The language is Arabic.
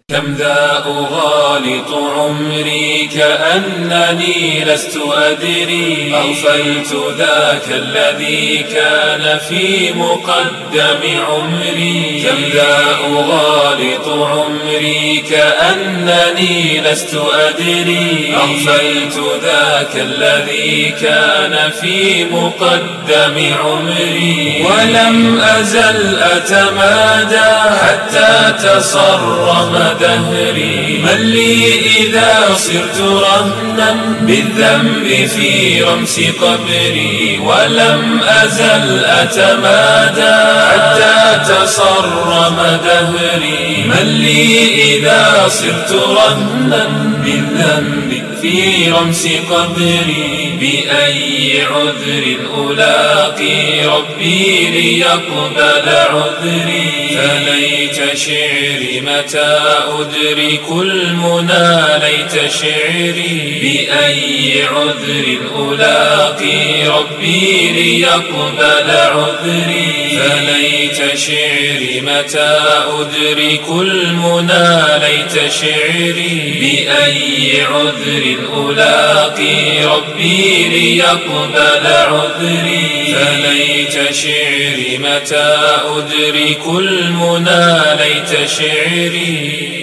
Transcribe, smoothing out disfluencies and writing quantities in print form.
كم ذا أغالط عمري كأنني لست أدري، أغفلت ذاك الذي كان في مقدم عمري. كم ذا أغالط عمري كأنني لست أدري، أغفلت ذاك الذي كان في مقدم عمري. ولم أزل أتمادى حتى تصرم دهري، من لي إذا صرت رهنا بالذنب في رمس قبري. ولم أزل أتمادى حتى تصرم دهري، من لي إذا صرت رهنا بالذنب في رمس قبري. بأي عذر ألاقي ربي ليقبل عذري، فليت شعري متى أدرك المنى ليت شعري. بأي عذر ألاقي ربي ليقبل عذري، فليت شعري متى أدرك المنى ليت شعري. بأي عذر ألاقي ربي ليقبل عذري، فليت شعري متى أدرك المنى ليت شعري.